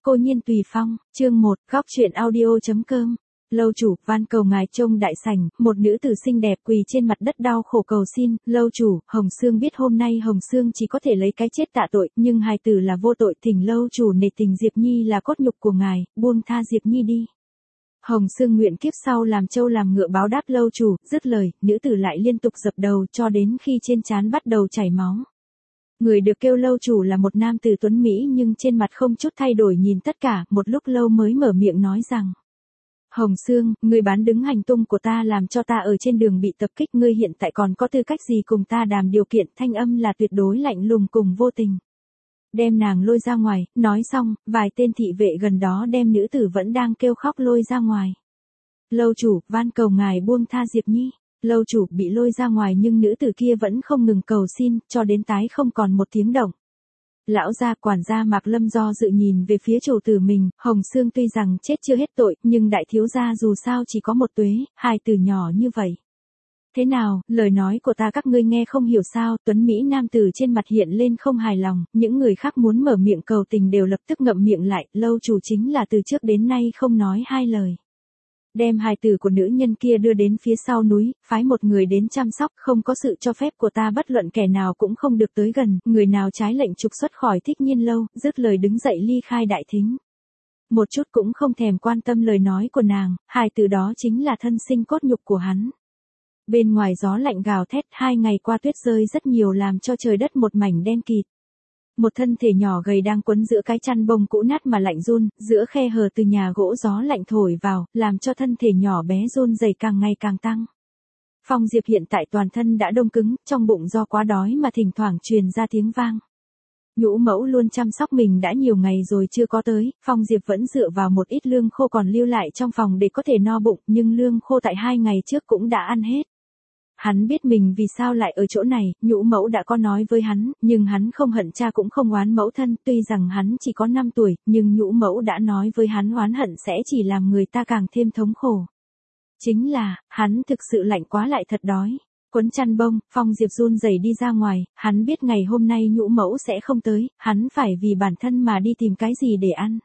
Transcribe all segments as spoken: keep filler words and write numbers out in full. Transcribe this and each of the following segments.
Cô Nhiên Tùy Phong, chương một, góc truyện audio.com. Lâu chủ, van cầu ngài trông đại sảnh, một nữ tử xinh đẹp quỳ trên mặt đất đau khổ cầu xin, lâu chủ, Hồng Sương biết hôm nay Hồng Sương chỉ có thể lấy cái chết tạ tội, nhưng hài tử là vô tội, thỉnh lâu chủ nể tình Diệp Nhi là cốt nhục của ngài, buông tha Diệp Nhi đi. Hồng Sương nguyện kiếp sau làm trâu làm ngựa báo đáp lâu chủ, dứt lời, nữ tử lại liên tục dập đầu cho đến khi trên trán bắt đầu chảy máu. Người được kêu lâu chủ là một nam tử tuấn Mỹ nhưng trên mặt không chút thay đổi nhìn tất cả, một lúc lâu mới mở miệng nói rằng. Hồng Sương, người bán đứng hành tung của ta làm cho ta ở trên đường bị tập kích, ngươi hiện tại còn có tư cách gì cùng ta đàm điều kiện, thanh âm là tuyệt đối lạnh lùng cùng vô tình. Đem nàng lôi ra ngoài, nói xong, vài tên thị vệ gần đó đem nữ tử vẫn đang kêu khóc lôi ra ngoài. Lâu chủ, van cầu ngài buông tha Diệp Nhi. Lâu chủ bị lôi ra ngoài nhưng nữ tử kia vẫn không ngừng cầu xin, cho đến tái không còn một tiếng động. Lão gia quản gia Mạc Lâm do dự nhìn về phía chủ tử mình, Hồng Sương tuy rằng chết chưa hết tội, nhưng đại thiếu gia dù sao chỉ có một tuế, hai từ nhỏ như vậy. Thế nào, lời nói của ta các ngươi nghe không hiểu sao, tuấn Mỹ nam tử trên mặt hiện lên không hài lòng, những người khác muốn mở miệng cầu tình đều lập tức ngậm miệng lại, lâu chủ chính là từ trước đến nay không nói hai lời. Đem hài tử của nữ nhân kia đưa đến phía sau núi, phái một người đến chăm sóc, không có sự cho phép của ta bất luận kẻ nào cũng không được tới gần, người nào trái lệnh trục xuất khỏi Thích Nhiên lâu, dứt lời đứng dậy ly khai đại thính. Một chút cũng không thèm quan tâm lời nói của nàng, hài tử đó chính là thân sinh cốt nhục của hắn. Bên ngoài gió lạnh gào thét, hai ngày qua tuyết rơi rất nhiều làm cho trời đất một mảnh đen kịt. Một thân thể nhỏ gầy đang quấn giữa cái chăn bông cũ nát mà lạnh run, giữa khe hở từ nhà gỗ gió lạnh thổi vào, làm cho thân thể nhỏ bé run rẩy càng ngày càng tăng. Phong Diệp hiện tại toàn thân đã đông cứng, trong bụng do quá đói mà thỉnh thoảng truyền ra tiếng vang. Nhũ mẫu luôn chăm sóc mình đã nhiều ngày rồi chưa có tới, Phong Diệp vẫn dựa vào một ít lương khô còn lưu lại trong phòng để có thể no bụng, nhưng lương khô tại hai ngày trước cũng đã ăn hết. Hắn biết mình vì sao lại ở chỗ này, nhũ mẫu đã có nói với hắn, nhưng hắn không hận cha cũng không oán mẫu thân, tuy rằng hắn chỉ có năm tuổi, nhưng nhũ mẫu đã nói với hắn oán hận sẽ chỉ làm người ta càng thêm thống khổ. Chính là, hắn thực sự lạnh quá lại thật đói. Quấn chăn bông, Phong Diệp run rẩy đi ra ngoài, hắn biết ngày hôm nay nhũ mẫu sẽ không tới, hắn phải vì bản thân mà đi tìm cái gì để ăn.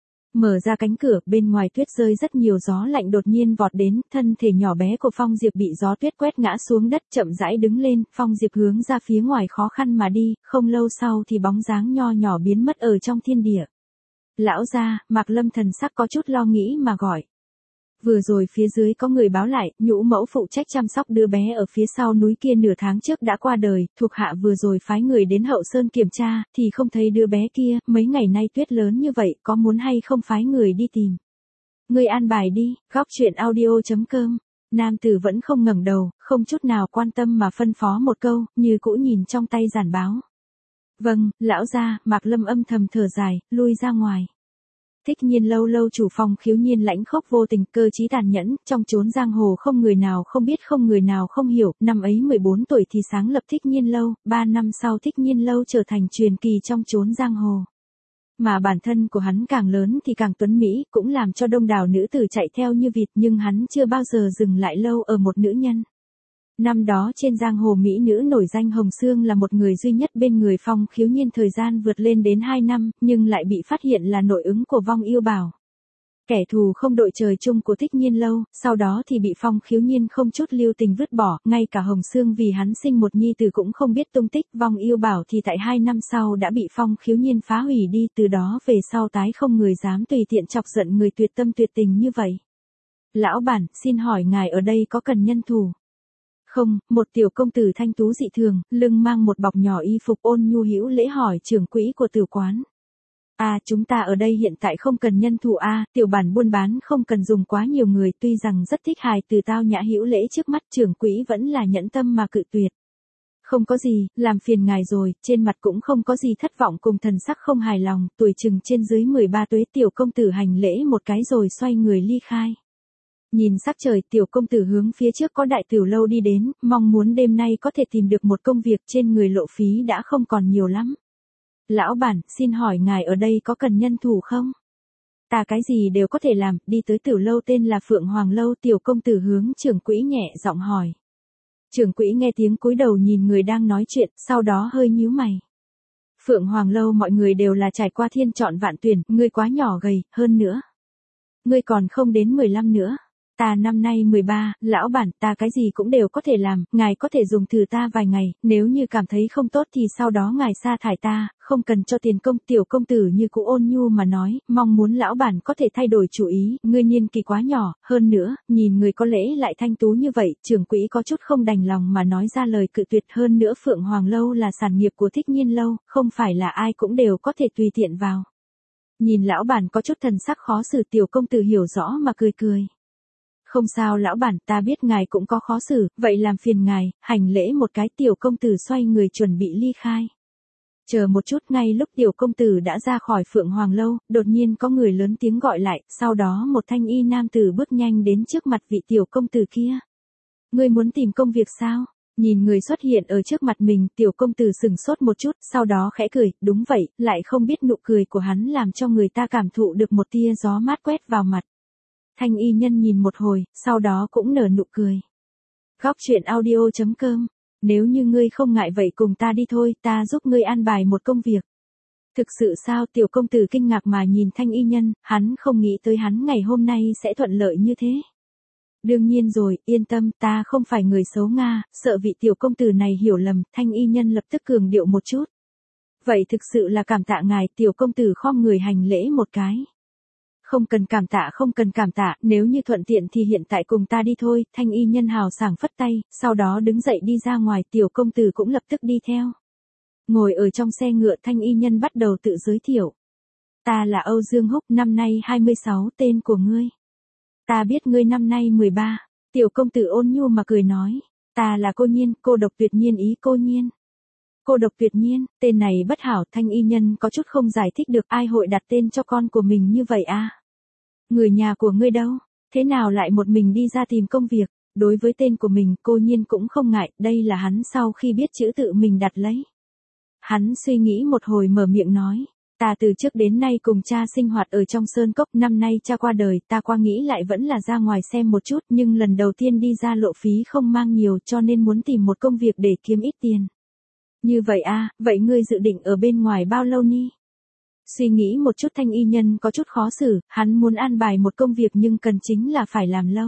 Mở ra cánh cửa, bên ngoài tuyết rơi rất nhiều, gió lạnh đột nhiên vọt đến, thân thể nhỏ bé của Phong Diệp bị gió tuyết quét ngã xuống đất, chậm rãi đứng lên, Phong Diệp hướng ra phía ngoài khó khăn mà đi, không lâu sau thì bóng dáng nho nhỏ biến mất ở trong thiên địa. Lão gia, Mạc Lâm thần sắc có chút lo nghĩ mà gọi. Vừa rồi phía dưới có người báo lại, nhũ mẫu phụ trách chăm sóc đứa bé ở phía sau núi kia nửa tháng trước đã qua đời, thuộc hạ vừa rồi phái người đến Hậu Sơn kiểm tra, thì không thấy đứa bé kia, mấy ngày nay tuyết lớn như vậy, có muốn hay không phái người đi tìm. Người an bài đi, góc truyện audio.com. Nam tử vẫn không ngẩng đầu, không chút nào quan tâm mà phân phó một câu, như cũ nhìn trong tay giản báo. Vâng, lão gia, Mạc Lâm âm thầm thở dài, lui ra ngoài. Thích Nhiên lâu lâu chủ Phong Khiếu Nhiên lãnh khốc vô tình, cơ trí tàn nhẫn, trong chốn giang hồ không người nào không biết không người nào không hiểu, năm ấy mười bốn tuổi thì sáng lập Thích Nhiên lâu, ba năm sau Thích Nhiên lâu trở thành truyền kỳ trong chốn giang hồ. Mà bản thân của hắn càng lớn thì càng tuấn Mỹ, cũng làm cho đông đảo nữ tử chạy theo như vịt, nhưng hắn chưa bao giờ dừng lại lâu ở một nữ nhân. Năm đó trên giang hồ mỹ nữ nổi danh Hồng Sương là một người duy nhất bên người Phong Khiếu Nhiên, thời gian vượt lên đến hai năm, nhưng lại bị phát hiện là nội ứng của Vong Yêu Bảo. Kẻ thù không đội trời chung của Thích Nhiên lâu, sau đó thì bị Phong Khiếu Nhiên không chút lưu tình vứt bỏ, ngay cả Hồng Sương vì hắn sinh một nhi tử cũng không biết tung tích, Vong Yêu Bảo thì tại hai năm sau đã bị Phong Khiếu Nhiên phá hủy đi, từ đó về sau tái không người dám tùy tiện chọc giận người tuyệt tâm tuyệt tình như vậy. Lão bản, xin hỏi ngài ở đây có cần nhân thủ? Không, một tiểu công tử thanh tú dị thường, lưng mang một bọc nhỏ y phục ôn nhu hữu lễ hỏi trưởng quỹ của tử quán. À, chúng ta ở đây hiện tại không cần nhân thủ a, à, tiểu bản buôn bán không cần dùng quá nhiều người, tuy rằng rất thích hài từ tao nhã hữu lễ trước mắt, trưởng quỹ vẫn là nhẫn tâm mà cự tuyệt. Không có gì, làm phiền ngài rồi, trên mặt cũng không có gì thất vọng cùng thần sắc không hài lòng, tuổi chừng trên dưới mười ba tuế, tiểu công tử hành lễ một cái rồi xoay người ly khai. Nhìn sắc trời, tiểu công tử hướng phía trước có đại tiểu lâu đi đến, mong muốn đêm nay có thể tìm được một công việc, trên người lộ phí đã không còn nhiều lắm. Lão bản, xin hỏi ngài ở đây có cần nhân thủ không? Ta cái gì đều có thể làm, đi tới tiểu lâu tên là Phượng Hoàng lâu, tiểu công tử hướng trưởng quỹ nhẹ giọng hỏi. Trưởng quỹ nghe tiếng cúi đầu nhìn người đang nói chuyện, sau đó hơi nhíu mày. Phượng Hoàng Lâu mọi người đều là trải qua thiên chọn vạn tuyển, ngươi quá nhỏ gầy, hơn nữa. Ngươi còn không đến mười lăm nữa. Ta năm nay mười ba, lão bản, ta cái gì cũng đều có thể làm, ngài có thể dùng thử ta vài ngày, nếu như cảm thấy không tốt thì sau đó ngài sa thải ta, không cần cho tiền công. Tiểu công tử như cũ ôn nhu mà nói, mong muốn lão bản có thể thay đổi chủ ý, ngươi niên kỳ quá nhỏ, hơn nữa, nhìn người có lễ lại thanh tú như vậy, trưởng quỹ có chút không đành lòng mà nói ra lời cự tuyệt. Hơn nữa Phượng Hoàng Lâu là sản nghiệp của Thích Nhiên Lâu, không phải là ai cũng đều có thể tùy tiện vào. Nhìn lão bản có chút thần sắc khó xử, tiểu công tử hiểu rõ mà cười cười. Không sao lão bản, ta biết ngài cũng có khó xử, vậy làm phiền ngài, hành lễ một cái. Tiểu công tử xoay người chuẩn bị ly khai. Chờ một chút, ngay lúc tiểu công tử đã ra khỏi Phượng Hoàng Lâu, đột nhiên có người lớn tiếng gọi lại, sau đó một thanh y nam tử bước nhanh đến trước mặt vị tiểu công tử kia. Ngươi muốn tìm công việc sao? Nhìn người xuất hiện ở trước mặt mình, tiểu công tử sừng sốt một chút, sau đó khẽ cười, đúng vậy, lại không biết nụ cười của hắn làm cho người ta cảm thụ được một tia gió mát quét vào mặt. Thanh y nhân nhìn một hồi, sau đó cũng nở nụ cười. Góc truyện audio chấm com. Nếu như ngươi không ngại vậy cùng ta đi thôi, ta giúp ngươi an bài một công việc. Thực sự sao? Tiểu công tử kinh ngạc mà nhìn thanh y nhân, hắn không nghĩ tới hắn ngày hôm nay sẽ thuận lợi như thế. Đương nhiên rồi, yên tâm, ta không phải người xấu Nga, sợ vị tiểu công tử này hiểu lầm. Thanh y nhân lập tức cường điệu một chút. Vậy thực sự là cảm tạ ngài. Tiểu công tử khom người hành lễ một cái. Không cần cảm tạ, không cần cảm tạ, nếu như thuận tiện thì hiện tại cùng ta đi thôi. Thanh y nhân hào sảng phất tay, sau đó đứng dậy đi ra ngoài. Tiểu công tử cũng lập tức đi theo. Ngồi ở trong xe ngựa, thanh y nhân bắt đầu tự giới thiệu. Ta là Âu Dương Húc, năm nay hai mươi sáu, tên của ngươi. Ta biết ngươi năm nay mười ba. Tiểu công tử ôn nhu mà cười nói. Ta là Cô Nhiên, cô độc tuyệt nhiên ý Cô Nhiên. Cô độc tuyệt nhiên, tên này bất hảo. Thanh y nhân có chút không giải thích được, ai hội đặt tên cho con của mình như vậy à? Người nhà của ngươi đâu? Thế nào lại một mình đi ra tìm công việc? Đối với tên của mình, Cô Nhiên cũng không ngại, đây là hắn sau khi biết chữ tự mình đặt lấy. Hắn suy nghĩ một hồi mở miệng nói. Ta từ trước đến nay cùng cha sinh hoạt ở trong sơn cốc, năm nay cha qua đời, ta qua nghĩ lại vẫn là ra ngoài xem một chút, nhưng lần đầu tiên đi ra lộ phí không mang nhiều, cho nên muốn tìm một công việc để kiếm ít tiền. Như vậy à, vậy ngươi dự định ở bên ngoài bao lâu ni? Suy nghĩ một chút, thanh y nhân có chút khó xử, hắn muốn an bài một công việc nhưng cần chính là phải làm lâu.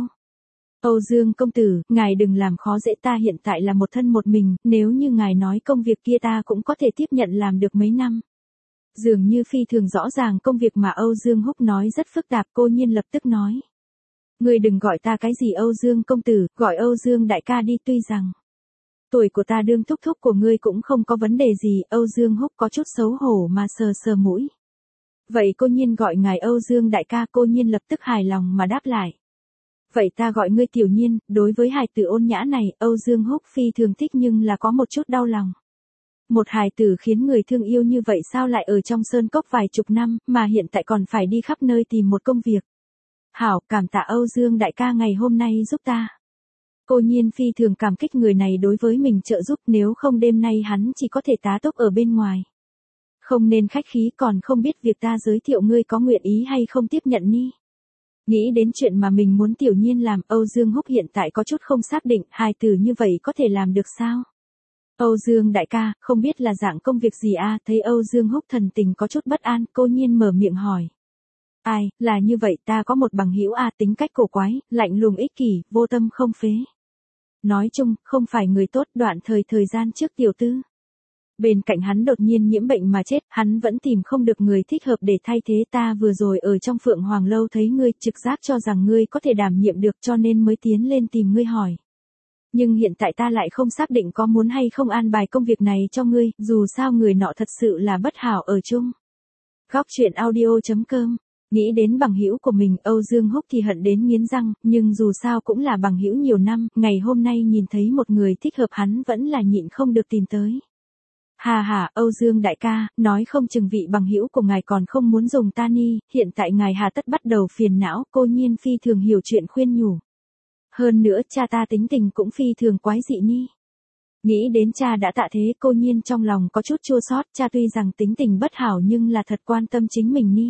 Âu Dương công tử, ngài đừng làm khó dễ ta, hiện tại là một thân một mình, nếu như ngài nói công việc kia ta cũng có thể tiếp nhận làm được mấy năm. Dường như phi thường rõ ràng công việc mà Âu Dương Húc nói rất phức tạp. Cô Nhiên lập tức nói. Ngươi đừng gọi ta cái gì Âu Dương công tử, gọi Âu Dương đại ca đi, tuy rằng tuổi của ta đương thúc thúc của ngươi cũng không có vấn đề gì. Âu Dương Húc có chút xấu hổ mà sờ sờ mũi. Vậy Cô Nhiên gọi ngài Âu Dương đại ca. Cô Nhiên lập tức hài lòng mà đáp lại. Vậy ta gọi ngươi Tiểu Nhiên. Đối với hài tử ôn nhã này, Âu Dương Húc phi thường thích nhưng là có một chút đau lòng. Một hài tử khiến người thương yêu như vậy sao lại ở trong sơn cốc vài chục năm, mà hiện tại còn phải đi khắp nơi tìm một công việc. Hảo, cảm tạ Âu Dương đại ca ngày hôm nay giúp ta. Cô Nhiên phi thường cảm kích người này đối với mình trợ giúp, nếu không đêm nay hắn chỉ có thể tá túc ở bên ngoài. Không nên khách khí, còn không biết việc ta giới thiệu ngươi có nguyện ý hay không tiếp nhận ni. Nghĩ đến chuyện mà mình muốn Tiểu Nhiên làm, Âu Dương Húc hiện tại có chút không xác định, hài tử như vậy có thể làm được sao? Âu Dương đại ca, không biết là dạng công việc gì à? Thấy Âu Dương Húc thần tình có chút bất an, Cô Nhiên mở miệng hỏi. Ai, là như vậy, ta có một bằng hữu à, tính cách cổ quái, lạnh lùng ích kỷ, vô tâm không phế. Nói chung, không phải người tốt. Đoạn thời thời gian trước tiểu tư bên cạnh hắn đột nhiên nhiễm bệnh mà chết, hắn vẫn tìm không được người thích hợp để thay thế. Ta vừa rồi ở trong Phượng Hoàng Lâu thấy ngươi, trực giác cho rằng ngươi có thể đảm nhiệm được, cho nên mới tiến lên tìm ngươi hỏi. Nhưng hiện tại ta lại không xác định có muốn hay không an bài công việc này cho ngươi, dù sao người nọ thật sự là bất hảo ở chung. Góc truyện audio chấm com. Nghĩ đến bằng hữu của mình, Âu Dương Húc thì hận đến nghiến răng, nhưng dù sao cũng là bằng hữu nhiều năm, ngày hôm nay nhìn thấy một người thích hợp hắn vẫn là nhịn không được tìm tới. Hà hà, Âu Dương đại ca, nói không chừng vị bằng hữu của ngài còn không muốn dùng ta ni, hiện tại ngài hà tất bắt đầu phiền não. Cô Nhiên phi thường hiểu chuyện khuyên nhủ. Hơn nữa cha ta tính tình cũng phi thường quái dị ni. Nghĩ đến cha đã tạ thế, Cô Nhiên trong lòng có chút chua xót, cha tuy rằng tính tình bất hảo nhưng là thật quan tâm chính mình ni.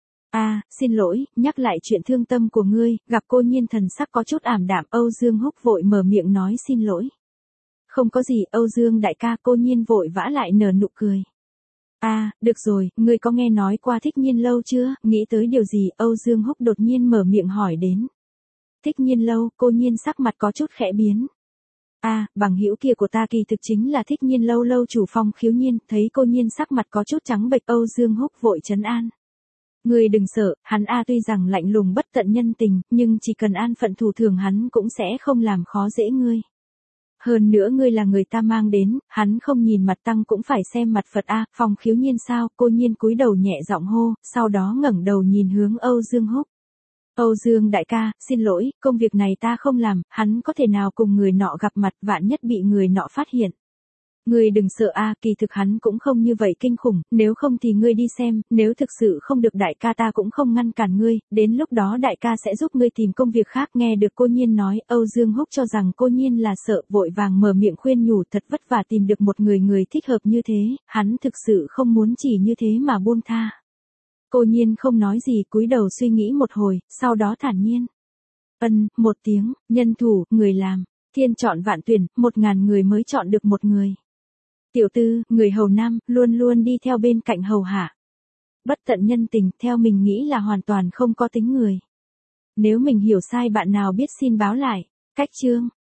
À, xin lỗi, nhắc lại chuyện thương tâm của ngươi. Gặp Cô Nhiên thần sắc có chút ảm đạm, Âu Dương Húc vội mở miệng nói xin lỗi. Không có gì Âu Dương đại ca. Cô Nhiên vội vã lại nở nụ cười. À, được rồi, ngươi có nghe nói qua Thích Nhiên Lâu chưa? Nghĩ tới điều gì, Âu Dương Húc đột nhiên mở miệng hỏi đến. Thích Nhiên Lâu, cô Nhiên sắc mặt có chút khẽ biến. À, bằng hữu kia của ta kỳ thực chính là Thích Nhiên Lâu lâu chủ Phong Khiếu Nhiên, thấy cô Nhiên sắc mặt có chút trắng bệch, Âu Dương Húc vội trấn an. Ngươi đừng sợ, hắn a tuy rằng lạnh lùng bất tận nhân tình, nhưng chỉ cần an phận thủ thường hắn cũng sẽ không làm khó dễ ngươi. Hơn nữa ngươi là người ta mang đến, hắn không nhìn mặt tăng cũng phải xem mặt Phật a. Phong Khiếu Nhiên sao? Cô Nhiên cúi đầu nhẹ giọng hô, sau đó ngẩng đầu nhìn hướng Âu Dương Húc. Âu Dương đại ca, xin lỗi, công việc này ta không làm, hắn có thể nào cùng người nọ gặp mặt, vạn nhất bị người nọ phát hiện. Ngươi đừng sợ a, kỳ thực hắn cũng không như vậy kinh khủng, nếu không thì ngươi đi xem, nếu thực sự không được đại ca ta cũng không ngăn cản ngươi, đến lúc đó đại ca sẽ giúp ngươi tìm công việc khác. Nghe được cô Nhiên nói, Âu Dương Húc cho rằng cô Nhiên là sợ, vội vàng mở miệng khuyên nhủ, thật vất vả tìm được một người người thích hợp như thế, hắn thực sự không muốn chỉ như thế mà buông tha. Cô Nhiên không nói gì, cúi đầu suy nghĩ một hồi, sau đó thản nhiên. Ân, một tiếng, nhân thủ, người làm, thiên chọn vạn tuyển, một ngàn người mới chọn được một người. Tiểu tư, người hầu nam, luôn luôn đi theo bên cạnh hầu hạ. Bất tận nhân tình, theo mình nghĩ là hoàn toàn không có tính người. Nếu mình hiểu sai bạn nào biết xin báo lại. Cách chương.